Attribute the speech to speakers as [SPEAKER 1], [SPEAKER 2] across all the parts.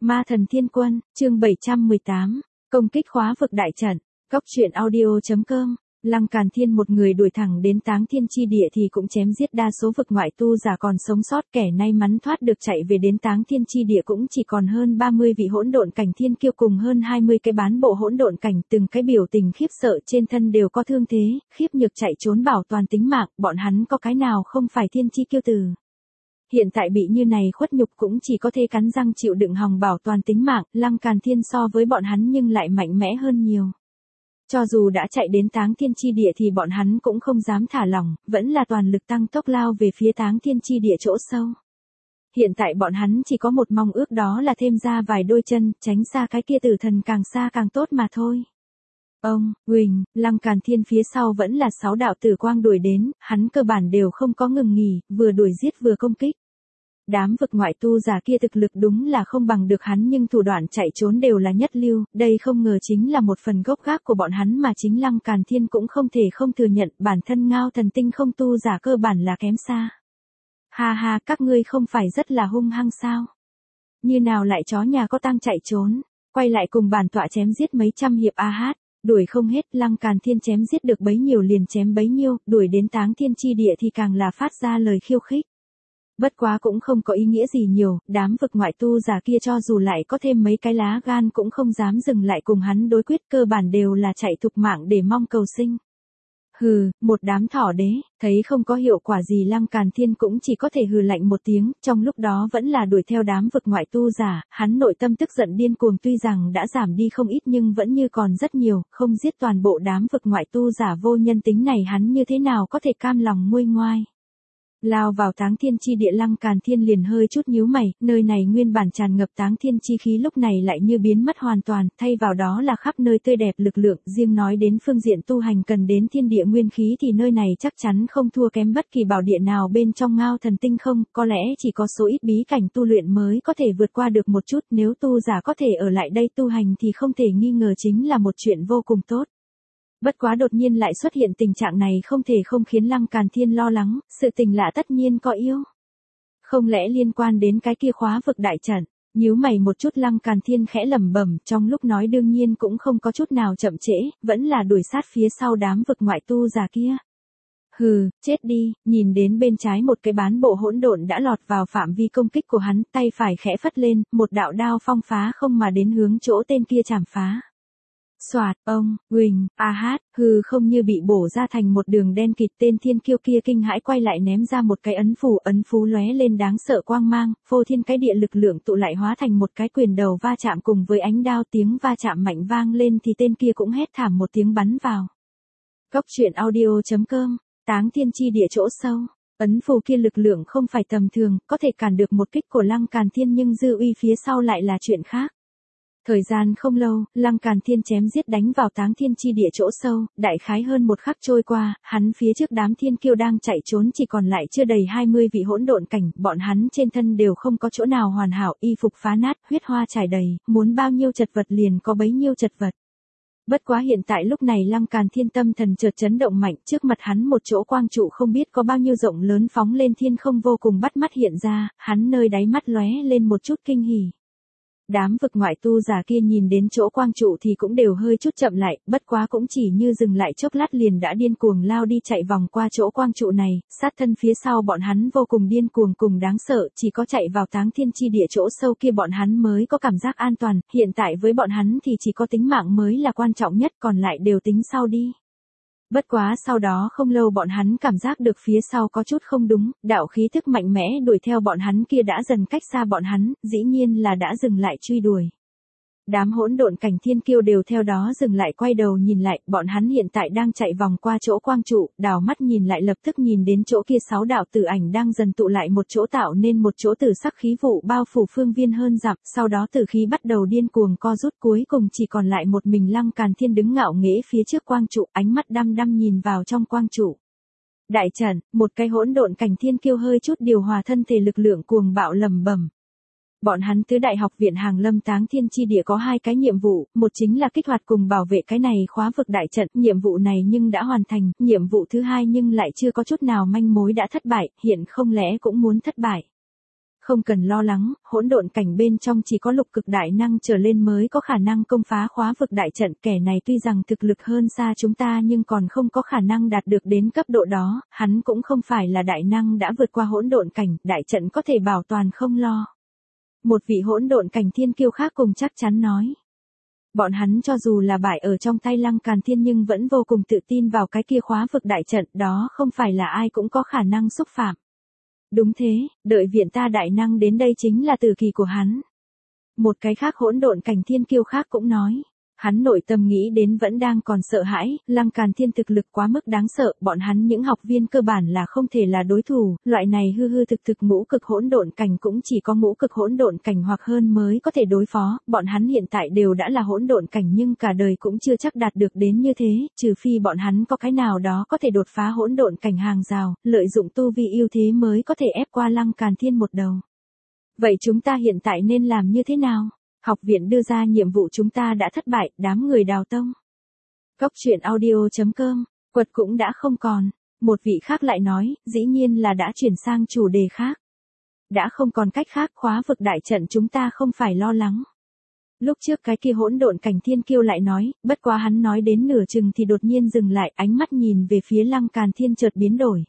[SPEAKER 1] Ma thần thiên quân, chương 718, công kích khóa vực đại trận, Cốc truyện audio.com. Lăng Càn Thiên một người đuổi thẳng đến Táng Thiên chi địa thì cũng chém giết đa số vực ngoại tu giả còn sống sót, kẻ may mắn thoát được chạy về đến Táng Thiên chi địa cũng chỉ còn hơn 30 vị hỗn độn cảnh thiên kiêu cùng hơn 20 cái bán bộ hỗn độn cảnh, từng cái biểu tình khiếp sợ trên thân đều có thương thế, khiếp nhược chạy trốn bảo toàn tính mạng, bọn hắn có cái nào không phải thiên chi kiêu tử. Hiện tại bị như này khuất nhục cũng chỉ có thể cắn răng chịu đựng hòng bảo toàn tính mạng, Lăng Càn Thiên so với bọn hắn nhưng lại mạnh mẽ hơn nhiều. Cho dù đã chạy đến Táng Thiên chi địa thì bọn hắn cũng không dám thả lỏng, vẫn là toàn lực tăng tốc lao về phía Táng Thiên chi địa chỗ sâu. Hiện tại bọn hắn chỉ có một mong ước, đó là thêm ra vài đôi chân, tránh xa cái kia tử thần càng xa càng tốt mà thôi. Ông, Huỳnh, Lăng Càn Thiên phía sau vẫn là 6 đạo tử quang đuổi đến, hắn cơ bản đều không có ngừng nghỉ, vừa đuổi giết vừa công kích. Đám vực ngoại tu giả kia thực lực đúng là không bằng được hắn, nhưng thủ đoạn chạy trốn đều là nhất lưu, đây không ngờ chính là một phần gốc gác của bọn hắn mà chính Lăng Càn Thiên cũng không thể không thừa nhận, bản thân Ngao Thần Tinh không tu giả cơ bản là kém xa. Ha ha, các ngươi không phải rất là hung hăng sao? Như nào lại chó nhà có tang chạy trốn, quay lại cùng bản tọa chém giết mấy trăm hiệp a hát. Đuổi không hết, Lăng Càn Thiên chém giết được bấy nhiêu liền chém bấy nhiêu, đuổi đến Táng Thiên chi địa thì càng là phát ra lời khiêu khích. Bất quá cũng không có ý nghĩa gì nhiều, đám vực ngoại tu giả kia cho dù lại có thêm mấy cái lá gan cũng không dám dừng lại cùng hắn đối quyết, cơ bản đều là chạy thục mạng để mong cầu sinh. Hừ, một đám thỏ đế, thấy không có hiệu quả gì Lăng Càn Thiên cũng chỉ có thể hừ lạnh một tiếng, trong lúc đó vẫn là đuổi theo đám vực ngoại tu giả, hắn nội tâm tức giận điên cuồng, tuy rằng đã giảm đi không ít nhưng vẫn như còn rất nhiều, không giết toàn bộ đám vực ngoại tu giả vô nhân tính này hắn như thế nào có thể cam lòng nguôi ngoai. Lao vào Táng Thiên chi địa, Lăng Càn Thiên liền hơi chút nhíu mày, nơi này nguyên bản tràn ngập Táng Thiên chi khí lúc này lại như biến mất hoàn toàn, thay vào đó là khắp nơi tươi đẹp lực lượng, riêng nói đến phương diện tu hành cần đến thiên địa nguyên khí thì nơi này chắc chắn không thua kém bất kỳ bảo địa nào bên trong Ngao Thần Tinh không, có lẽ chỉ có số ít bí cảnh tu luyện mới có thể vượt qua được một chút, nếu tu giả có thể ở lại đây tu hành thì không thể nghi ngờ chính là một chuyện vô cùng tốt. Bất quá đột nhiên lại xuất hiện tình trạng này không thể không khiến Lăng Càn Thiên lo lắng, sự tình lạ tất nhiên có yêu. Không lẽ liên quan đến cái kia khóa vực đại trận? Nhíu mày một chút Lăng Càn Thiên khẽ lẩm bẩm, trong lúc nói đương nhiên cũng không có chút nào chậm trễ, vẫn là đuổi sát phía sau đám vực ngoại tu giả kia. Hừ, chết đi, nhìn đến bên trái một cái bán bộ hỗn độn đã lọt vào phạm vi công kích của hắn, tay phải khẽ phất lên, một đạo đao phong phá không mà đến hướng chỗ tên kia chảm phá. Soạt, ông, Huỳnh, a hát, hư không như bị bổ ra thành một đường đen kịt, tên thiên kiêu kia kinh hãi quay lại ném ra một cái ấn phú lóe lên đáng sợ quang mang, phô thiên cái địa lực lượng tụ lại hóa thành một cái quyền đầu va chạm cùng với ánh đao, tiếng va chạm mạnh vang lên thì tên kia cũng hét thảm một tiếng bắn vào. Cốc truyện audio.com, Táng Thiên chi địa chỗ sâu, ấn phù kia lực lượng không phải tầm thường, có thể cản được một kích của Lăng Càn Thiên nhưng dư uy phía sau lại là chuyện khác. Thời gian không lâu, Lăng Càn Thiên chém giết đánh vào Táng Thiên chi địa chỗ sâu, đại khái hơn một khắc trôi qua, hắn phía trước đám thiên kiêu đang chạy trốn chỉ còn lại chưa đầy 20 vị hỗn độn cảnh, bọn hắn trên thân đều không có chỗ nào hoàn hảo, y phục phá nát, huyết hoa trải đầy, muốn bao nhiêu chật vật liền có bấy nhiêu chật vật. Bất quá hiện tại lúc này Lăng Càn Thiên tâm thần chợt chấn động mạnh, trước mặt hắn một chỗ quang trụ không biết có bao nhiêu rộng lớn phóng lên thiên không vô cùng bắt mắt hiện ra, hắn nơi đáy mắt lóe lên một chút kinh hỉ. Đám vực ngoại tu giả kia nhìn đến chỗ quang trụ thì cũng đều hơi chút chậm lại, bất quá cũng chỉ như dừng lại chốc lát liền đã điên cuồng lao đi chạy vòng qua chỗ quang trụ này, sát thân phía sau bọn hắn vô cùng điên cuồng cùng đáng sợ, chỉ có chạy vào Táng Thiên chi địa chỗ sâu kia bọn hắn mới có cảm giác an toàn, hiện tại với bọn hắn thì chỉ có tính mạng mới là quan trọng nhất, còn lại đều tính sau đi. Bất quá sau đó không lâu bọn hắn cảm giác được phía sau có chút không đúng, đạo khí thức mạnh mẽ đuổi theo bọn hắn kia đã dần cách xa bọn hắn, dĩ nhiên là đã dừng lại truy đuổi. Đám hỗn độn cảnh thiên kiêu đều theo đó dừng lại quay đầu nhìn lại, bọn hắn hiện tại đang chạy vòng qua chỗ quang trụ, đảo mắt nhìn lại lập tức nhìn đến chỗ kia 6 đạo tử ảnh đang dần tụ lại một chỗ tạo nên một chỗ tử sắc khí vụ bao phủ phương viên hơn dặm, sau đó tử khí bắt đầu điên cuồng co rút, cuối cùng chỉ còn lại một mình Lăng Càn Thiên đứng ngạo nghễ phía trước quang trụ, ánh mắt đăm đăm nhìn vào trong quang trụ. Đại trận, một cái hỗn độn cảnh thiên kiêu hơi chút điều hòa thân thể lực lượng cuồng bạo lẩm bẩm. Bọn hắn tứ đại học viện Hàng Lâm Táng Thiên chi địa có 2 cái nhiệm vụ, một chính là kích hoạt cùng bảo vệ cái này khóa vực đại trận, nhiệm vụ này nhưng đã hoàn thành, nhiệm vụ thứ 2 nhưng lại chưa có chút nào manh mối đã thất bại, hiện không lẽ cũng muốn thất bại. Không cần lo lắng, hỗn độn cảnh bên trong chỉ có lục cực đại năng trở lên mới có khả năng công phá khóa vực đại trận. Kẻ này tuy rằng thực lực hơn xa chúng ta nhưng còn không có khả năng đạt được đến cấp độ đó, hắn cũng không phải là đại năng đã vượt qua hỗn độn cảnh, đại trận có thể bảo toàn không lo. Một vị hỗn độn cảnh thiên kiêu khác cùng chắc chắn nói. Bọn hắn cho dù là bại ở trong tay Lăng Càn Thiên nhưng vẫn vô cùng tự tin vào cái kia khóa vực đại trận, đó không phải là ai cũng có khả năng xúc phạm. Đúng thế, đợi viện ta đại năng đến đây chính là tử kỳ của hắn. Một cái khác hỗn độn cảnh thiên kiêu khác cũng nói. Hắn nội tâm nghĩ đến vẫn đang còn sợ hãi, Lăng Càn Thiên thực lực quá mức đáng sợ, bọn hắn những học viên cơ bản là không thể là đối thủ, loại này hư hư thực thực ngũ cực hỗn độn cảnh cũng chỉ có ngũ cực hỗn độn cảnh hoặc hơn mới có thể đối phó, bọn hắn hiện tại đều đã là hỗn độn cảnh nhưng cả đời cũng chưa chắc đạt được đến như thế, trừ phi bọn hắn có cái nào đó có thể đột phá hỗn độn cảnh hàng rào, lợi dụng tu vi ưu thế mới có thể ép qua Lăng Càn Thiên một đầu. Vậy chúng ta hiện tại nên làm như thế nào? Học viện đưa ra nhiệm vụ chúng ta đã thất bại, đám người đào tông. Cốc truyện audio.com, quật cũng đã không còn. Một vị khác lại nói, dĩ nhiên là đã chuyển sang chủ đề khác. Đã không còn cách khác, khóa vực đại trận chúng ta không phải lo lắng. Lúc trước cái kia hỗn độn cảnh thiên kiêu lại nói, bất quá hắn nói đến nửa chừng thì đột nhiên dừng lại, ánh mắt nhìn về phía Lăng Càn Thiên chợt biến đổi.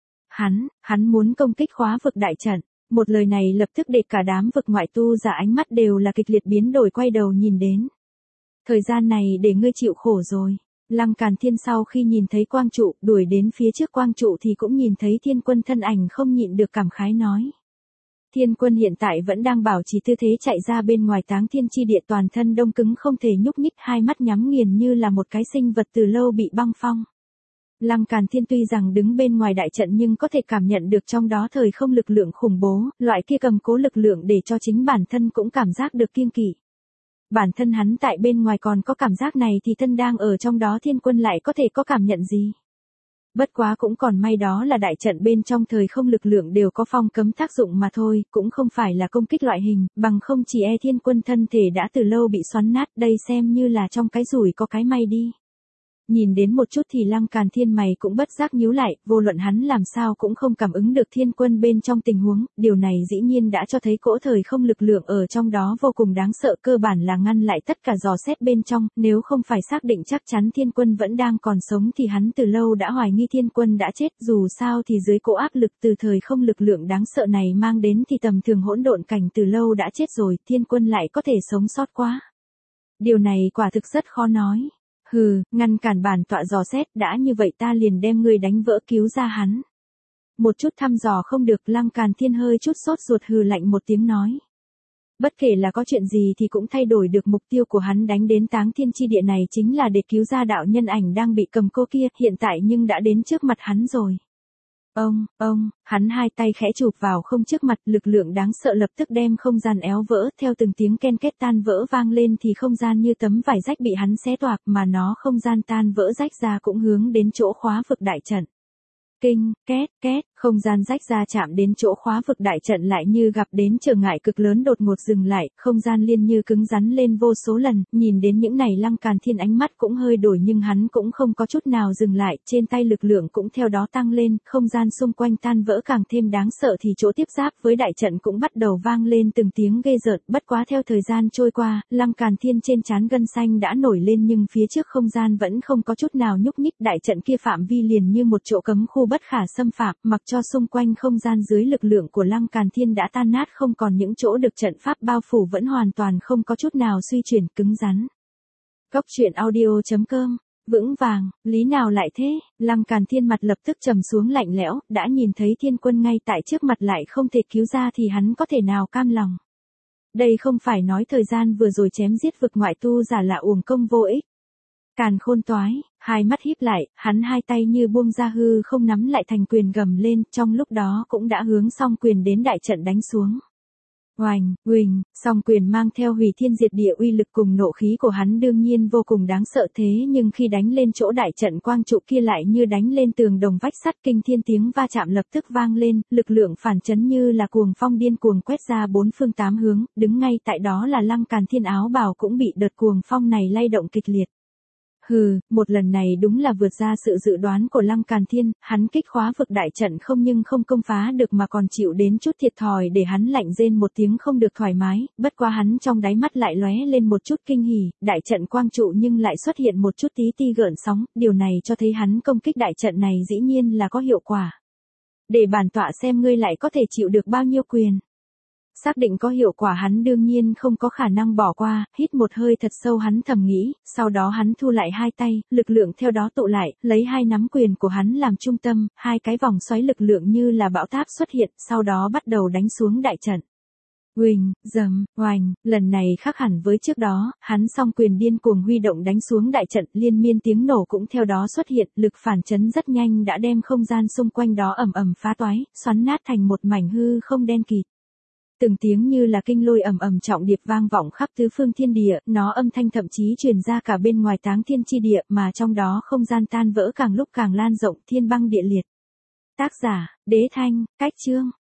[SPEAKER 1] Hắn muốn công kích khóa vực đại trận. Một lời này lập tức để cả đám vực ngoại tu giả ánh mắt đều là kịch liệt biến đổi quay đầu nhìn đến. Thời gian này để ngươi chịu khổ rồi. Lăng Càn Thiên sau khi nhìn thấy quang trụ, đuổi đến phía trước quang trụ thì cũng nhìn thấy Thiên Quân thân ảnh không nhịn được cảm khái nói. Thiên Quân hiện tại vẫn đang bảo trì tư thế chạy ra bên ngoài Táng Thiên chi địa, toàn thân đông cứng không thể nhúc nhích, hai mắt nhắm nghiền như là một cái sinh vật từ lâu bị băng phong. Lăng Càn Thiên tuy rằng đứng bên ngoài đại trận nhưng có thể cảm nhận được trong đó thời không lực lượng khủng bố, loại kia cầm cố lực lượng để cho chính bản thân cũng cảm giác được kiêng kỵ. Bản thân hắn tại bên ngoài còn có cảm giác này thì thân đang ở trong đó Thiên Quân lại có thể có cảm nhận gì? Bất quá cũng còn may đó là đại trận bên trong thời không lực lượng đều có phong cấm tác dụng mà thôi, cũng không phải là công kích loại hình, bằng không chỉ e Thiên Quân thân thể đã từ lâu bị xoắn nát, đây xem như là trong cái rủi có cái may đi. Nhìn đến một chút thì Lăng Càn Thiên mày cũng bất giác nhíu lại, vô luận hắn làm sao cũng không cảm ứng được Thiên Quân bên trong tình huống, điều này dĩ nhiên đã cho thấy cỗ thời không lực lượng ở trong đó vô cùng đáng sợ, cơ bản là ngăn lại tất cả dò xét bên trong, nếu không phải xác định chắc chắn Thiên Quân vẫn đang còn sống thì hắn từ lâu đã hoài nghi Thiên Quân đã chết, dù sao thì dưới cỗ áp lực từ thời không lực lượng đáng sợ này mang đến thì tầm thường hỗn độn cảnh từ lâu đã chết rồi, Thiên Quân lại có thể sống sót quá. Điều này quả thực rất khó nói. Hừ, ngăn cản bản tọa dò xét, đã như vậy ta liền đem ngươi đánh vỡ cứu ra hắn. Một chút thăm dò không được, Lăng Càn Thiên hơi chút sốt ruột hừ lạnh một tiếng nói. Bất kể là có chuyện gì thì cũng thay đổi được mục tiêu của hắn, đánh đến Táng Thiên chi địa này chính là để cứu ra đạo nhân ảnh đang bị cầm cô kia, hiện tại nhưng đã đến trước mặt hắn rồi. Hắn hai tay khẽ chụp vào không trước mặt, lực lượng đáng sợ lập tức đem không gian éo vỡ, theo từng tiếng ken két tan vỡ vang lên thì không gian như tấm vải rách bị hắn xé toạc, mà nó không gian tan vỡ rách ra cũng hướng đến chỗ khóa vực đại trận. Kinh, két, không gian rách ra chạm đến chỗ khóa vực đại trận lại như gặp đến trở ngại cực lớn đột ngột dừng lại, không gian liên như cứng rắn lên vô số lần, nhìn đến những này Lăng Càn Thiên ánh mắt cũng hơi đổi nhưng hắn cũng không có chút nào dừng lại, trên tay lực lượng cũng theo đó tăng lên, không gian xung quanh tan vỡ càng thêm đáng sợ thì chỗ tiếp giáp với đại trận cũng bắt đầu vang lên từng tiếng ghê rợn, bất quá theo thời gian trôi qua, Lăng Càn Thiên trên trán gân xanh đã nổi lên nhưng phía trước không gian vẫn không có chút nào nhúc nhích, đại trận kia phạm vi liền như một chỗ cấm khu bất khả xâm phạm, mặc cho xung quanh không gian dưới lực lượng của Lăng Càn Thiên đã tan nát không còn những chỗ được trận pháp bao phủ vẫn hoàn toàn không có chút nào suy chuyển, cứng rắn. Cốc truyện audio.com, vững vàng, lý nào lại thế? Lăng Càn Thiên mặt lập tức trầm xuống lạnh lẽo, đã nhìn thấy Thiên Quân ngay tại trước mặt lại không thể cứu ra thì hắn có thể nào cam lòng. Đây không phải nói thời gian vừa rồi chém giết vực ngoại tu giả là uổng công vô ích. Càn Khôn toái, hai mắt híp lại, hắn hai tay như buông ra hư không nắm lại thành quyền gầm lên, trong lúc đó cũng đã hướng song quyền đến đại trận đánh xuống. Oành, uỳnh, song quyền mang theo hủy thiên diệt địa uy lực cùng nộ khí của hắn đương nhiên vô cùng đáng sợ thế nhưng khi đánh lên chỗ đại trận quang trụ kia lại như đánh lên tường đồng vách sắt, kinh thiên tiếng va chạm lập tức vang lên, lực lượng phản chấn như là cuồng phong điên cuồng quét ra bốn phương tám hướng, đứng ngay tại đó là Lăng Càn Thiên áo bào cũng bị đợt cuồng phong này lay động kịch liệt. Hừ, một lần này đúng là vượt ra sự dự đoán của Lăng Càn Thiên, hắn kích khóa vực đại trận không nhưng không công phá được mà còn chịu đến chút thiệt thòi để hắn lạnh rên một tiếng không được thoải mái, bất quá hắn trong đáy mắt lại lóe lên một chút kinh hỉ, đại trận quang trụ nhưng lại xuất hiện một chút tí ti gợn sóng, điều này cho thấy hắn công kích đại trận này dĩ nhiên là có hiệu quả. Để bản tọa xem ngươi lại có thể chịu được bao nhiêu quyền. Xác định có hiệu quả hắn đương nhiên không có khả năng bỏ qua, hít một hơi thật sâu hắn thầm nghĩ, sau đó hắn thu lại hai tay, lực lượng theo đó tụ lại, lấy hai nắm quyền của hắn làm trung tâm, hai cái vòng xoáy lực lượng như là bão táp xuất hiện, sau đó bắt đầu đánh xuống đại trận. Huỳnh, dầm, oành, lần này khác hẳn với trước đó, hắn song quyền điên cuồng huy động đánh xuống đại trận, liên miên tiếng nổ cũng theo đó xuất hiện, lực phản chấn rất nhanh đã đem không gian xung quanh đó ầm ầm phá toái, xoắn nát thành một mảnh hư không đen kịt. Từng tiếng như là kinh lôi ầm ầm trọng điệp vang vọng khắp tứ phương thiên địa, nó âm thanh thậm chí truyền ra cả bên ngoài táng thiên chi địa, mà trong đó không gian tan vỡ càng lúc càng lan rộng, thiên băng địa liệt. Tác giả, Đế Thanh, cách chương.